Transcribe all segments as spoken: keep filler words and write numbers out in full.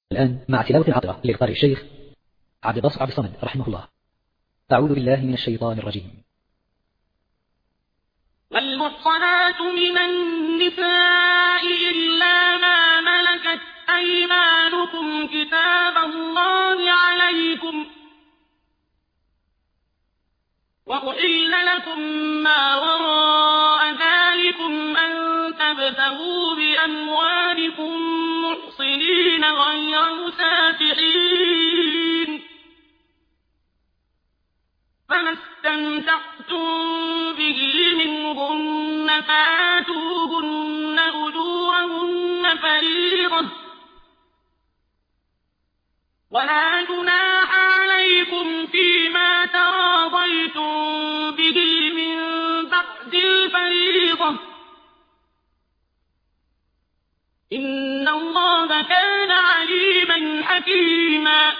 الآن مع تلاوة عطرة للقارئ الشيخ عبد الباسط عبد الصمد رحمه الله. أعوذ بالله من الشيطان الرجيم. والمحصنات من النساء إلا ما ملكت أيمانكم كتاب الله عليكم، وأحل لكم ما وراء ذلكم أن تبتغوا بأموالكم محصنين غير مسافحين، فما استمتعتم به منهن فآتوهن أجورهن فريضة، ولا جناح عليكم فيما تراضيتم به من بعد الفريضة، إن الله كان عليما حكيما.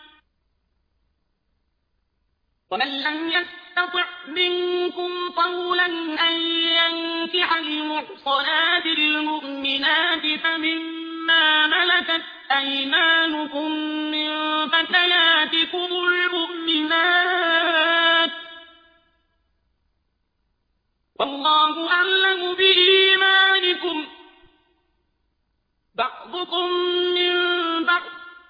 ومن لم يستطع منكم طولا أن ينكح المحصنات المؤمنات فمما ملكت أيمانكم من فتياتكم المؤمنات، والله أعلم بإيمانكم، بعضكم من بعض،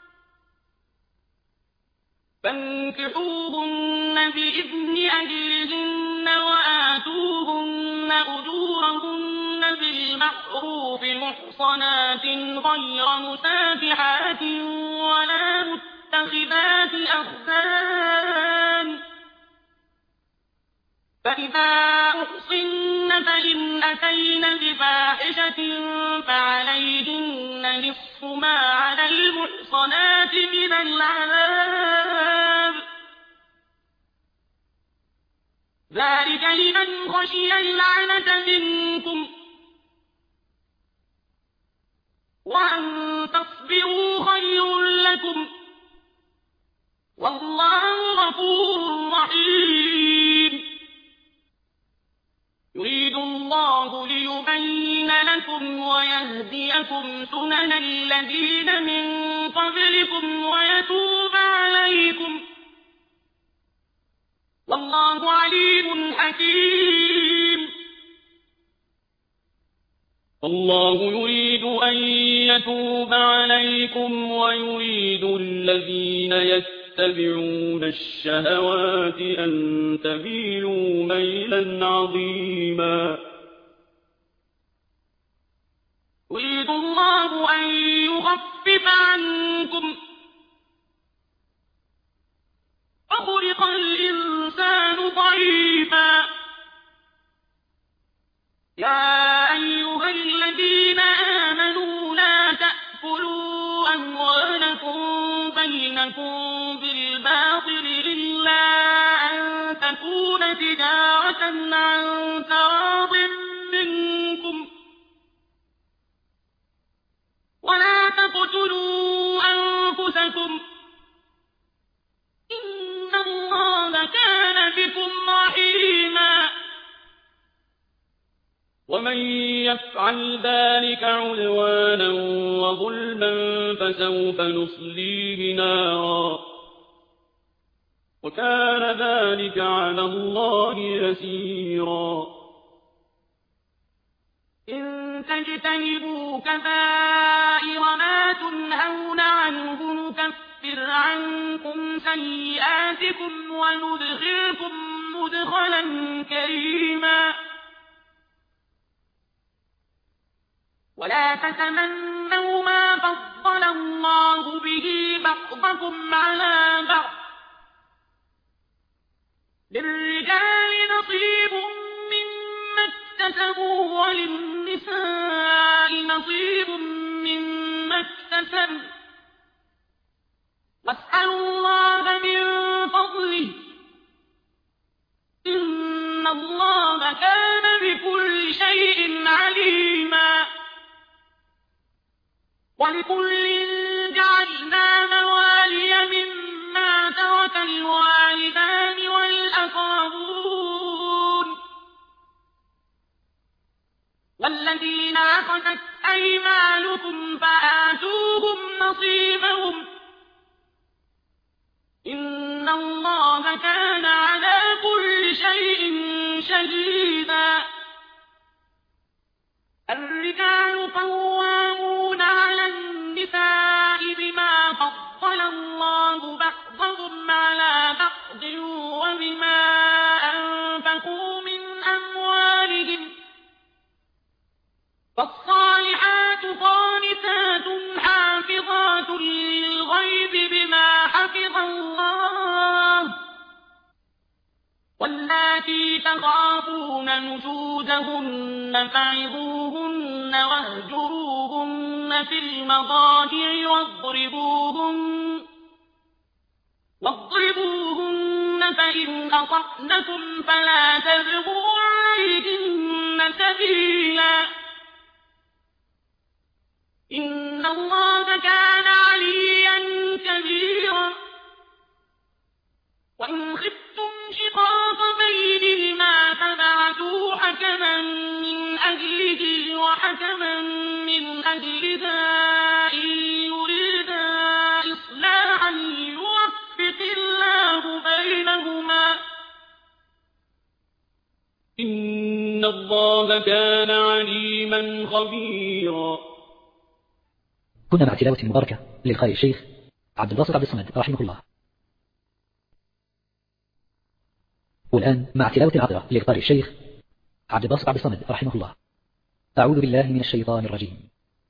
فانكحوهن بإذن أهلهن وآتوهن أجورهن بالمعروف محصنات غير مسافحات ولا متخذات أخدان، فإذا أحصن فإن أتين بفاحشة فعليهن نصف ما على المحصنات من العذاب، ذلك لمن خشي العنة منكم، وأن تصبروا خير لكم، والله غفور رحيم. يريد الله ليبين لكم ويهديكم سنن الذين من قبلكم ويتوب عليكم، والله عليم حكيم. الله يريد أن يتوب عليكم ويريد الذين يتبعون الشهوات أن تميلوا ميلا عظيما. يريد الله أن يخفف عنكم، وخلق الإنسان ضعيفا. يا أيها الذين آمنوا لا تأكلوا أموالكم بينكم بالباطل إلا أن تكون تجارة عن تراض منكم، ولا تقتلوا أنفسكم، إن الله كان بكم رحيما. ومن يفعل ذلك عدوانا وظلما فسوف نصليه نارا، وكان ذلك على الله يسيرا. إن تجتنبوا كبائر ما تنهون عنه نكفر عنكم سيئاتكم وندخلكم مدخلا كريما. ولا تتمنوا ما فضل الله به بعضكم على بعض، للرجال نصيب مما اكتسبوا وللنساء نصيب مما اكتسبن، واسألوا الله من فضله، إن الله كان بكل شيء عليما. ولكل جعلنا موالي مما ترك الوالدان والأقربون والذين عقدت أيمانكم فآتوهم نصيبهم إن الله كان على كل شيء شهيدا الرجال قوامون على النساء بما فضل الله بعضهم على بعض وبما أنفقوا من أموالهم فالصالحات قانتات حافظات للغيب بما حفظ الله واللاتي تخافون نشوزهن فعظوهن واهجروهن في المضاجع واضربوهن واضربوهن فإن أطعنكم فلا تبغوا عليهن سبيلا إن الله كان عليا كبيرا وإن خفتم شقاق بينهما فبعثوا حكما من أهله وحكما من أهلها إن يريدا إصلاحا يوفق الله بينهما إن الله كان عليما خبيرا. كنا مع تلاوة مباركة للقارئ الشيخ عبد الباسط عبد الصمد رحمه الله. والآن مع تلاوة عطرة للقارئ الشيخ عبد الباسط عبد الصمد رحمه الله. أعوذ بالله من الشيطان الرجيم.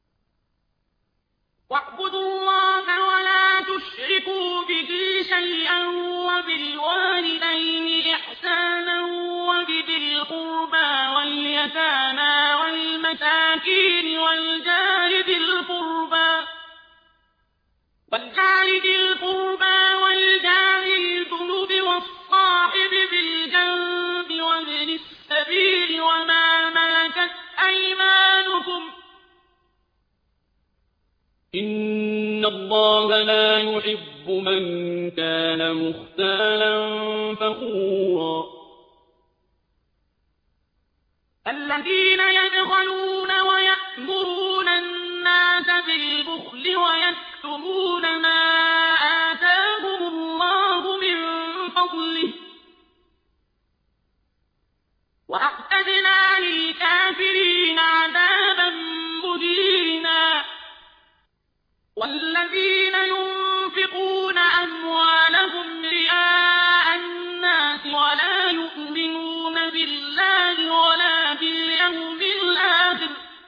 واعبدوا الله ولا تشركوا به شيئا وبالوالدين إحسانا وبذي القربى واليتامى والمساكين والجار ذي القربى والجار ذي القربى والجار الجنب والصاحب بالجنب وابن السبيل وما ملكت أيمانكم إن الله لا يحب من كان مختالا فخورا. الذين يبخلون ويأمرون الناس بالبخل ويكتمون ما آتاهم الله من فضله وأعتدنا للكافرين عذابا مهينا. والذين ينفقون أموالهم رئاء الناس ولا يؤمنون بالله ولا باليوم الآخر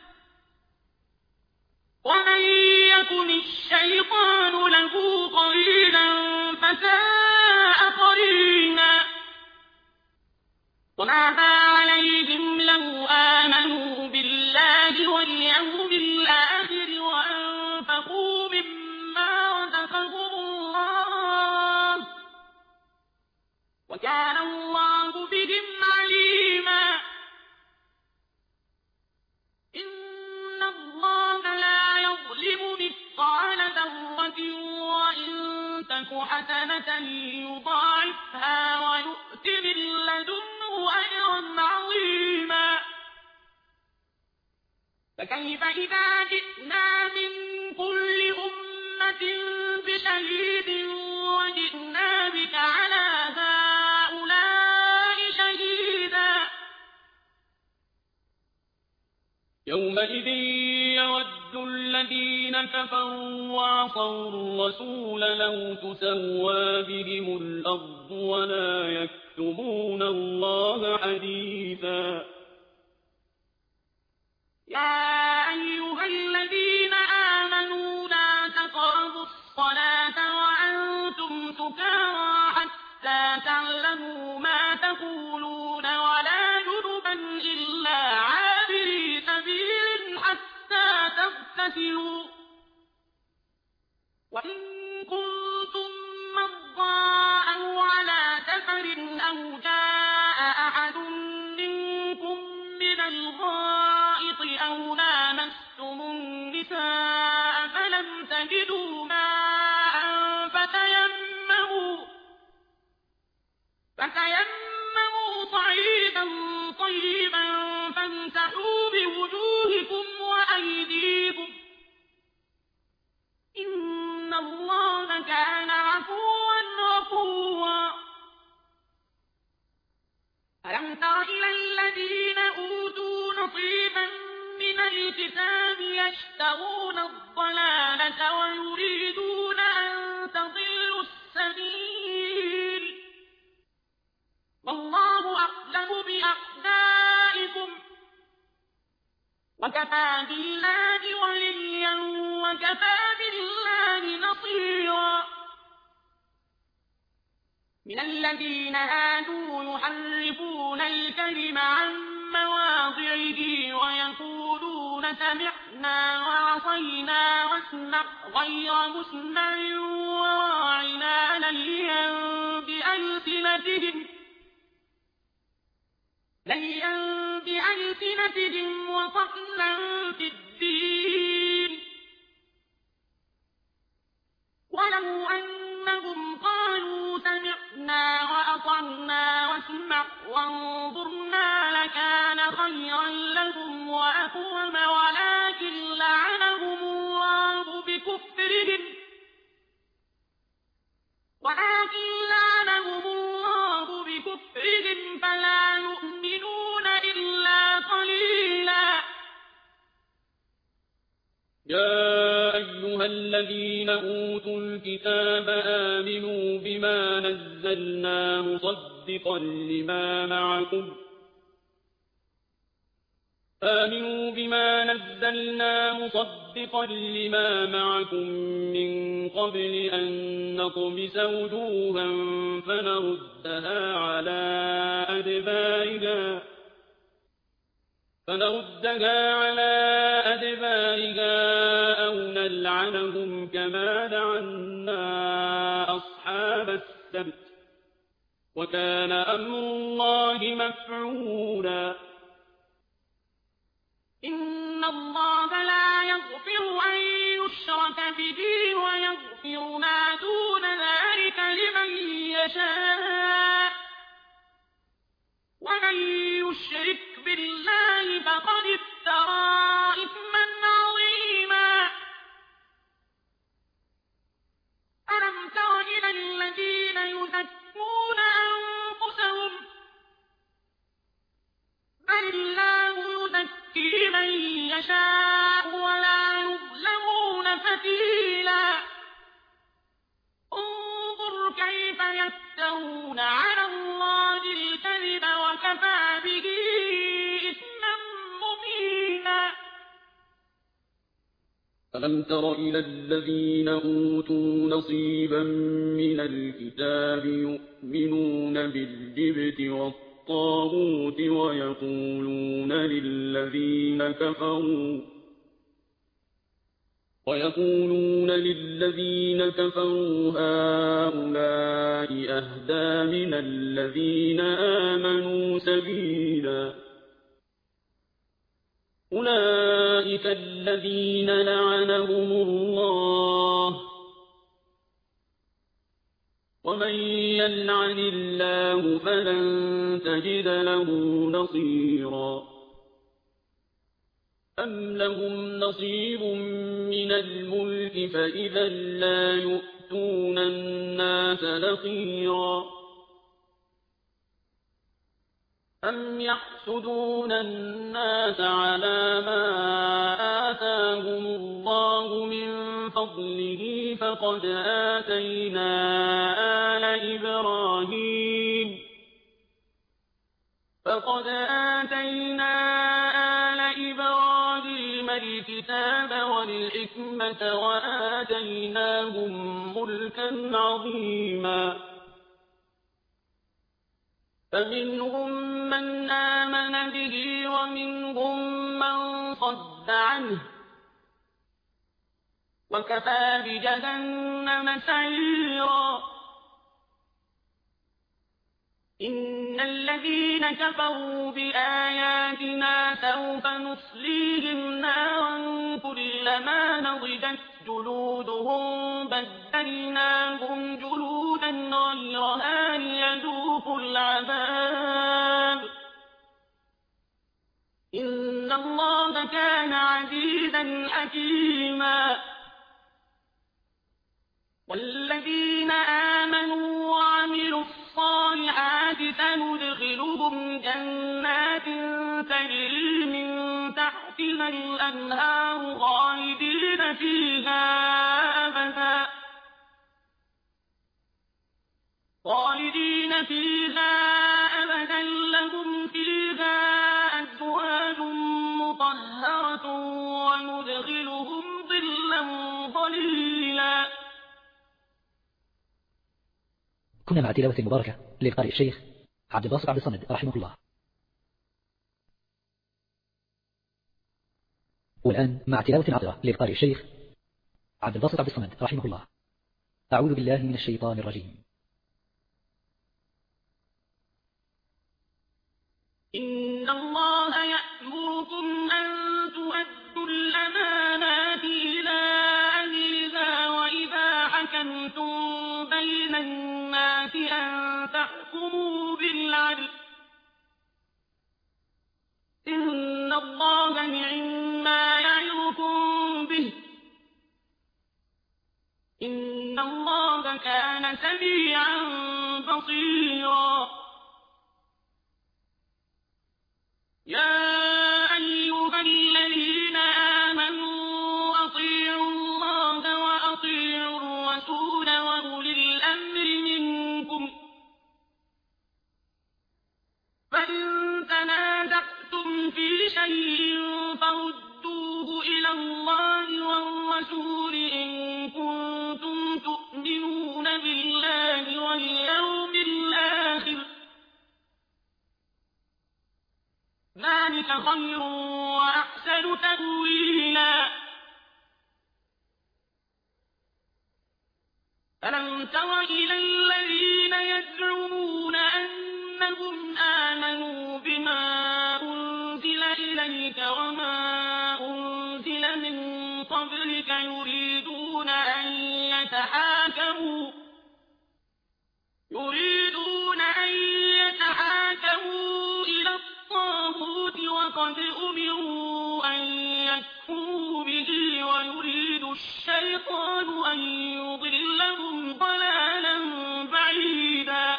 ومن يكن الشيطان له قرينا فساء قرينا. وماذا عليهم لو آمنوا بالله واليوم الآخر وأنفقوا مما رزقهم الله وكان الله بهم عليما. إن الله لا يظلم مثقال ذرة وإن تك حسنة يضاعفها ويؤت من لدنه أجرا عظيما. فكيف إذا جئنا من كل أمة بشهيد وجئنا بك على هؤلاء شهيدا. يومئذ يود الذين كفروا وعصوا الرسول لو تسوى بهم الأرض ولا يكتمون الله حديثا. يا أيها الذين آمنوا لا تقربوا الصلاة وأنتم سكارى حتى تعلموا ما تقولون ولا جنبا إلا عابري سبيل حتى تغتسلوا وإن كنتم مرضى أو على سفر أو جاء أحد منكم من الغائط أو لامستم النساء فلم تجدوا ماء فتيمموا فتيمموا صعيدا طيبا فامسحوا بوجوهكم وأيديكم إن الله كان عفوا غفورا. ألم تر إلى الذين أوتوا نصيبا من الكتاب يشترون الضلالة ويريدون أن تضلوا السبيل والله أعلم بأعدائكم وكفى بالله وليا وكفى بالله نصيرا. من الذين هادوا يحرفون الكلم عن مواضعه ويقولون سمعنا وعصينا واسمع غير مسمع وراعنا ليا بألسنتهم ليا بألسنتهم وطعنا في الدين ولو أنهم قالوا سمعنا وأطعنا واسمع وانظرنا لكان خيرا لهم وأقوم ولكن لعنهم الله بكفرهم ولكن لعنهم الله بكفرهم فلا يؤمنون إلا قليلا. يا أيها الذين أوتوا الكتاب آمنوا بما نزلنا مصدقا لما معكم آمنوا بما نزلنا مصدقا لما معكم من قبل أن نطمس وجوها فنردها على أدبارها فنردها على أدبارها أو نلعنهم كما لعنا أصحاب السبت وكان أمر الله مفعولا. إن الله لا يغفر أن يشرك به ويغفر ما دون ذلك لمن يشاء ومن يشرك بالله فقد افترى إثما عظيما. ألم تر إلى الذين يزكون أنفسهم بل الله يزكي من يشاء ولا يظلمون فتيلا. انظر كيف يفترون على الله الكذب وكفى به إثما مبينا. ألم تر إلى الذين أوتوا نصيبا من الكتاب يؤمنون بالجبت والطاغوت ويقولون للذين كفروا ويقولون للذين كفروا هؤلاء أهدى من الذين آمنوا سبيلا. أولئك الذين لعنهم الله ومن يلعن الله فلن تجد له نصيرا. أم لهم نصيب من الملك فإذا لا يؤتون الناس نقيرا. أم يحسدون الناس على ما آتاهم الله من فضله فقد آتينا آل إبراهيم فقد آتينا آل إبراهيم الكتاب والحكمة وآتيناهم ملكا عظيما. فمنهم من آمن به ومنهم من صد عنه وكفى بجهنم سعيرا. إن الذين كفروا بآياتنا سوف نصليهم نارا كلما نضجت جلودهم بدلناهم جلودا غيرها ليذوقوا العذاب إن الله كان عزيزا حكيما. والذين آمنوا وعملوا الصالحات سندخلهم جنات تجري من تحتها الأنهار خالدين فيها أبدا خالدين فيها أبدا لهم فيها أزواج مطهرة وندخلهم ظلا ظليلا. كنا مع تلاوة مباركة للقارئ الشيخ عبد الباسط عبد الصمد رحمه الله. والآن مع تلاوة عطرة للقارئ الشيخ عبد الباسط عبد الصمد رحمه الله. أعوذ بالله من الشيطان الرجيم. إن الله يأمركم أن تؤدوا الأمانات إلى أهلها وإذا حكمتم بين الناس أن تحكموا بالعدل إن الله نعما يعظكم به إن الله كان سميعا بصيرا. يا أيها الذين آمنوا أطيعوا الله وأطيعوا الرسول وأولي الأمر منكم فإن تنازعتم في شيء فردوه إلى الله والرسول إن كنتم تؤمنون بالله واليوم الآخر ذلك خير وأحسن تأويلا. ألم تر إلى الذين يزعمون أنهم آمنوا بما أنزل إليك وما أنزل من قبلك يريدون أن يتحاكموا يريدون أن يتحاكموا إلى الطاغوت وقد أمروا أن يكفروا به ويريد الشيطان أن يضلهم ضلالا بعيدا.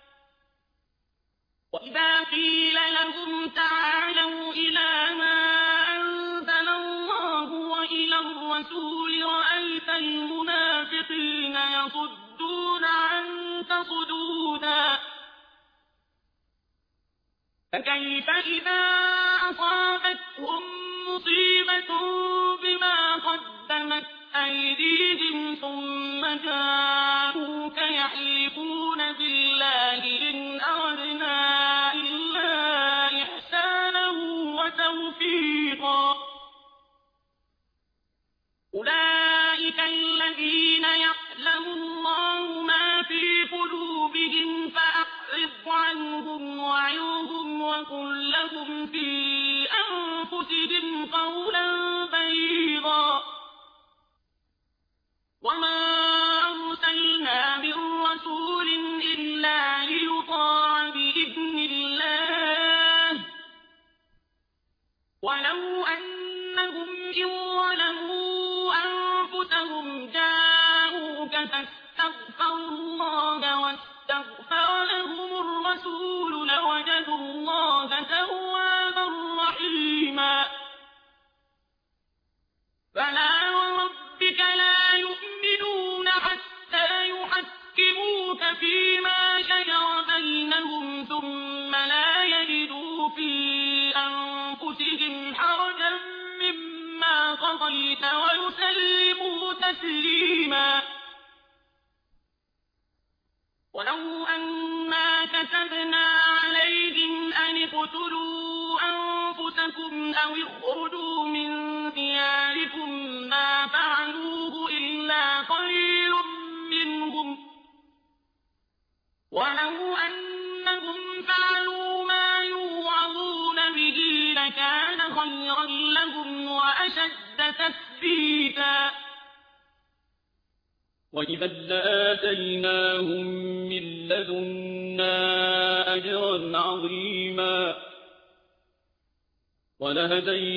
وإذا قيل لهم تعالوا إلى ما أنزل الله وإلى الرسول رأيت المنافقين يصدون عنك صدودا. فكيف إذا أصابتهم مصيبة بما قدمت أيديهم ثم جاءوك يحلفون بالله إن أردنا إلا إحسانا وتوفيقا أولئك الذين يعلم الله ما في قلوبهم فأعرض عنهم وعظهم وقل لهم في أنفسهم قولا بليغا. وما أرسلنا من رسول إلا ليطاع بإذن الله ولو أنهم إن ظلموا أنفسهم جاءوك فاستغفروا الله واستغفر لهم الرسول لوجدوا الله توابا رحيما. فلا وربك لا يؤمنون حتى يحكموك فيما شجر بينهم ثم لا يجدوا في أنفسهم حرجا مما قضيت ويسلموا تسليما. ولو أنا كتبنا عليهم أن اقتلوا أنفسكم أو اخرجوا من دياركم ما فعلوه إلا قليل منهم ولو أنهم فعلوا ما يوعظون به لكان خيرا لهم وأشد تثبيتا. وإذا لآتيناهم من لدنا أجرا عظيما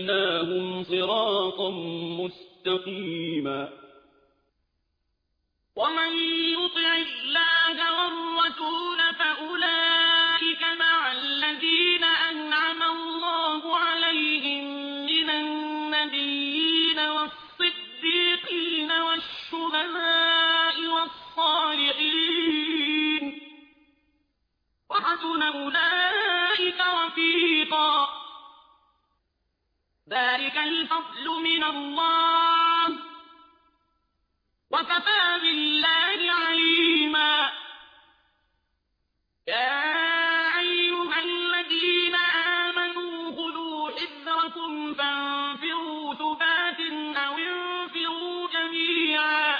ولهديناهم صراطا مستقيما. ومن يطع الله والرسول فأولئك مع الذين أنعم الله عليهم من النبيين والصديقين والشهداء والصالحين وحسن أولئك رفيقا ذلك الفضل من الله وكفى بالله عليما يا أيها الذين آمنوا خذوا حذركم فانفروا ثبات أو انفروا جميعا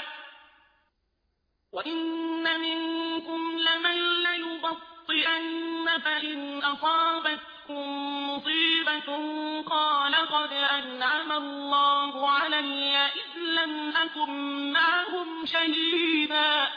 وإن منكم لمن ليبطئن فإن أصابتكم مصيبة قال قد أنعم الله علي إذ لم أكن معهم شهيدا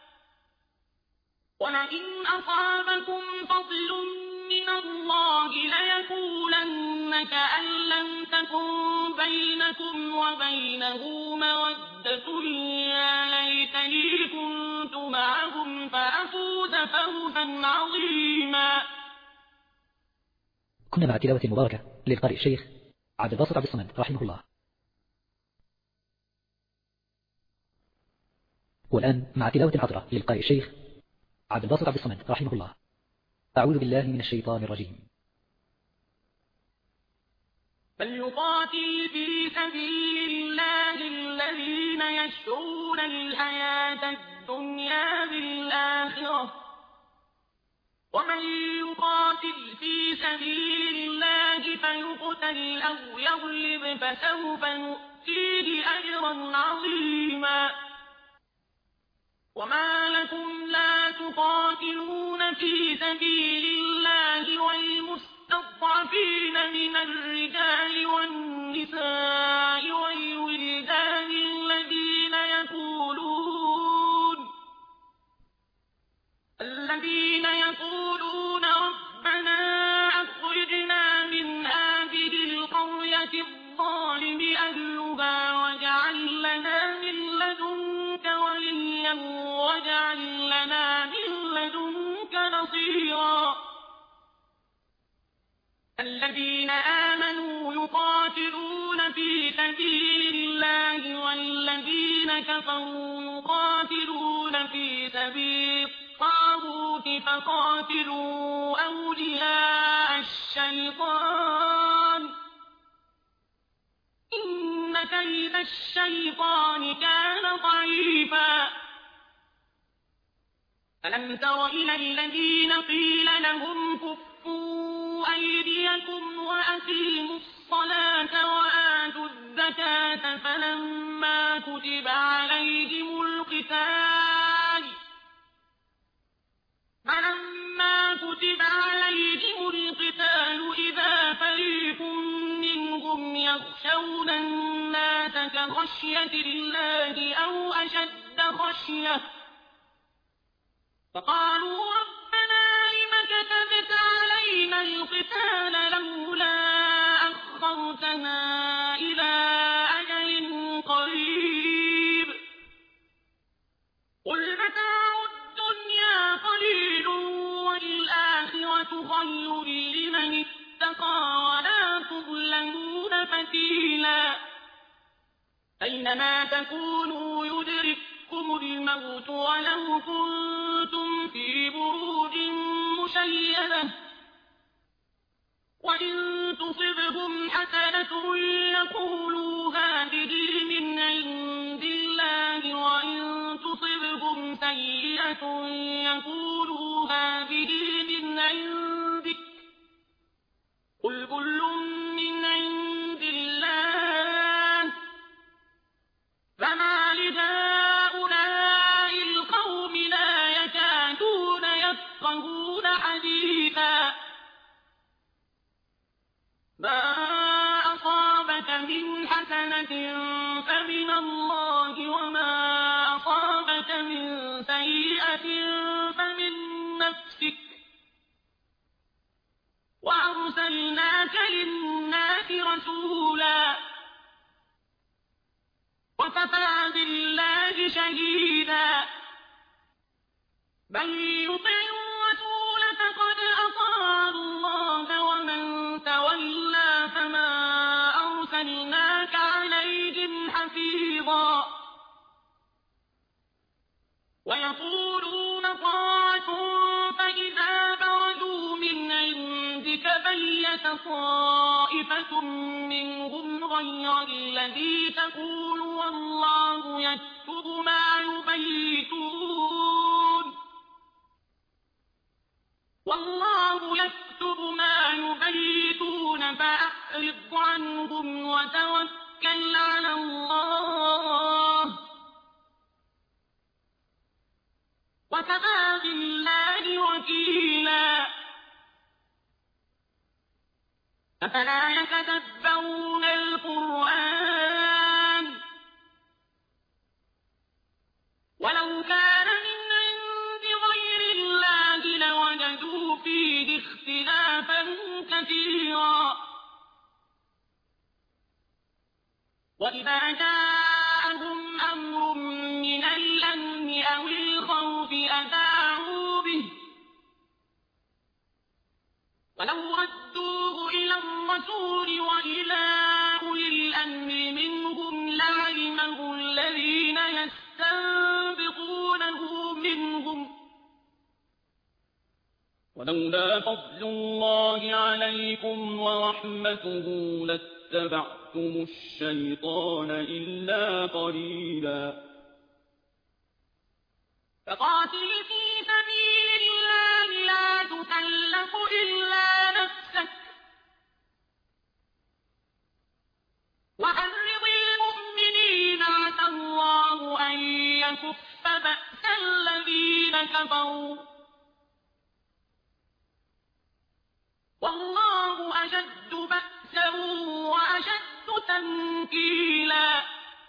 ولئن أصابكم فضل من الله ليقولن كأن لم تكن بينكم وبينه مودة يا ليتني كنت معهم فأفوز فوزا عظيما. كنا مع تلاوة مباركة للقارئ الشيخ عبد الباسط عبد الصمد رحمه الله. والآن مع تلاوة حضرة للقارئ الشيخ عبد الباسط عبد الصمد رحمه الله. أعوذ بالله من الشيطان الرجيم. فليقاتل في سبيل الله الذين يشرون الحياة الدنيا بالآخرة ومن يقاتل في سبيل الله فيقتل أو يغلب فسوف نؤتيه أجرا عظيما. وما لكم لا تقاتلون في سبيل الله والمستضعفين من الرجال والنساء والولدان الذين يقولون الذين يقولون ربنا أخرجنا من هذه القرية الظالم أهلها واجعل لنا من لدنك وليا واجعل لنا من لدنك نصيرا. الذين آمنوا يقاتلون في سبيل الله والذين كفروا يقاتلون في سبيل الطاغوت فقاتلوا أولياء الشيطان إن كيد الشيطان كان ضعيفا. ألم تر إلى الذين قيل لهم كفوا أيديكم وأقيموا الصلاة وآتوا الزكاة فلما كتب عليهم القتال فلما كتب عليهم القتال إذا فريق منهم يخشون الناس كخشية الله أو أشد خشية فقالوا ربنا لم كتبت علينا القتال لولا أخرتنا إلى أجل قريب قل متاع الدنيا قليل والآخرة خير لمن اتقى ولا تظلمون فتيلا. أينما تكونوا يدرككم الموت ولو كنتم في بروج مشيدة وإن تصبهم حسنة يقولوا هذه من عند الله وإن تصبهم سيئة يقولوا هذه من عندك قل كل من عند الله فما لهؤلاء القوم لا يكادون يفقهون حديثا. ما أصابك من حسنة فمن الله وما أصابك من سيئة فمن نفسك وأرسلناك للناس رسولا وكفى بالله شهيدا. من يطع الرسول فقد أطاع الله ومن تولى فما أرسلناك عليهم حفيظا ويقولون طاعة فإذا برزوا من عندك بيت طائفة منهم غير الذي تقول والله يكتب ما يبيتون والله يكتب ما يبيتون فأعرض عنهم وتوكل على الله وكفى بالله وكيلا أفلا يتدبرون القرآن ولو كان من عند غير الله لوجدوا فيه اختلافا كثيرا وإذا جاءهم أمر من الأمن أو الخوف أذاعوا به ولو ردوه إلى الرسول وإلى أولي الأمر منهم لعلمه الذين يستنبطونه منهم ولولا فضل الله عليكم ورحمته لاتبعتم الشيطان إلا قليلا فقاتل في سبيل الله لا تكلف إلا نفسك وحرض المؤمنين عسى الله أن يكف بأس الذين كفروا والله أشد بأسا وأشد تنكيلا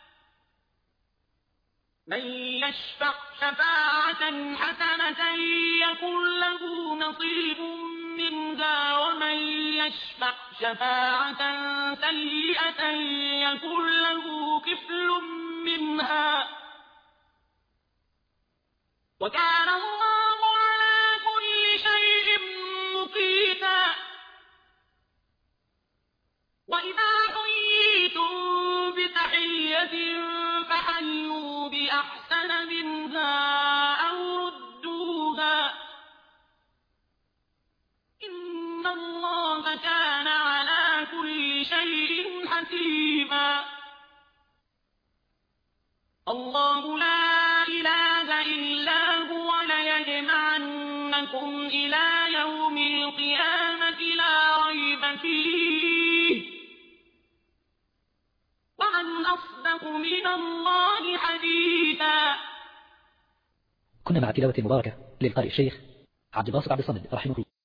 من يشفع شفاعة حسنة يكن له نصيب منها ومن يشفع شفاعة سيئة يكن له كفل منها وكان الله على كل شيء مقيتا وإذا حييتم بتحية فحيوا بأحسن منها أو ردوها إن الله كان على كل شيء حسيبا الله لا إله إلا هو ليجمعنكم إلى يوم القيامة لا ريب فيه ومن أصدق من الله حديثا. كنا مع تلاوة مباركة للقارئ الشيخ عبد الباسط عبد الصمد رحمه الله.